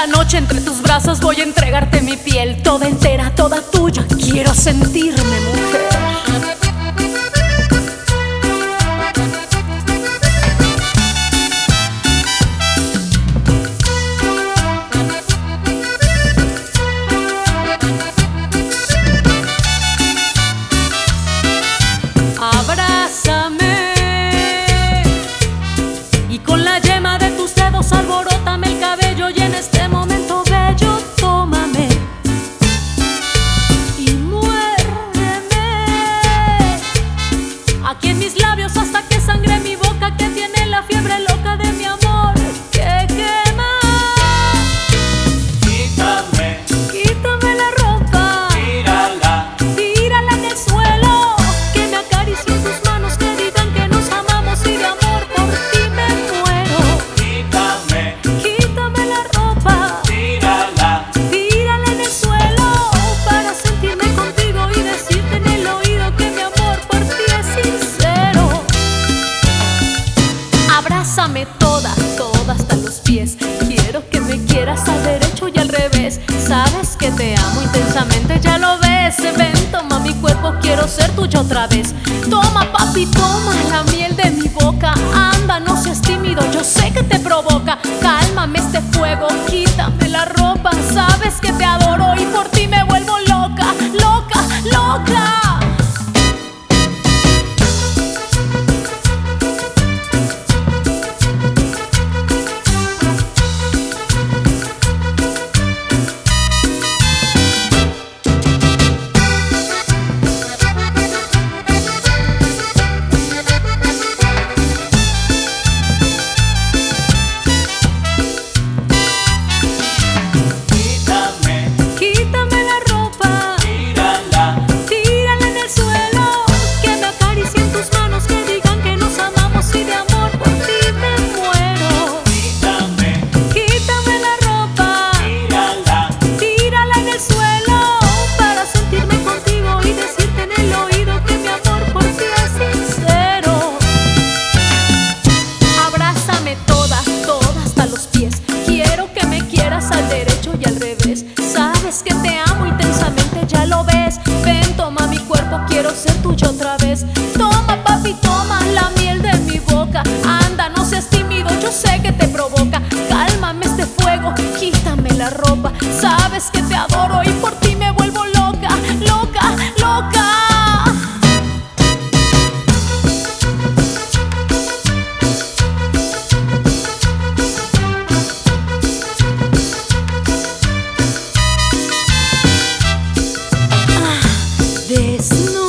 Esta noche entre tus brazos voy a entregarte mi piel, toda entera, toda tuya. Quiero sentirme mujer. Abrázame y con la yema de tus dedos alborótame el cabello, y en este momento bello tómame y muérdeme aquí en mis labios hasta que sangre mi boca, que tiene la fiebre loca de mi amor que quema. Quítame la ropa, tírala en el suelo, que me acaricien tus manos, que digan que nos amamos y de amor por ti me muero. Quítame la ropa, tírala en el suelo, para sentirme contigo y decirte en el oído que mi amor por ti es sincero. Abrázame toda, toda hasta los pies. Quiero que me quieras al derecho y al revés. Sabes que te amo intensamente, ya lo ves. Ven, toma mi cuerpo, quiero ser tuyo otra vez. Toma, papi, toma la miel de mi boca. Anda, no seas tímido, yo sé que te provoca. Cálmame este fuego, quítame la ropa. Sabes que te adoro y por ti me vuelvo loca, loca, loca. Al derecho y al revés. Sabes que te amo intensamente, ya lo ves. Ven, toma mi cuerpo, quiero ser tuyo otra vez. Toma, papi, toma la miel de mi boca. Anda, no seas tímido, yo sé que te provoca. Cálmame este fuego, quítame la ropa. Sabes que te adoro y por ti me vuelvo loca, loca, loca. Desnuda